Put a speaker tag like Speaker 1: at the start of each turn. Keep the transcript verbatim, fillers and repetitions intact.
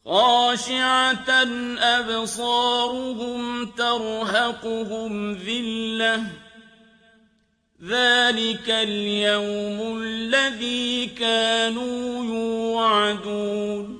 Speaker 1: خاشعة أبصارهم ترهقهم ذلة ذلك اليوم الذي كانوا يوعدون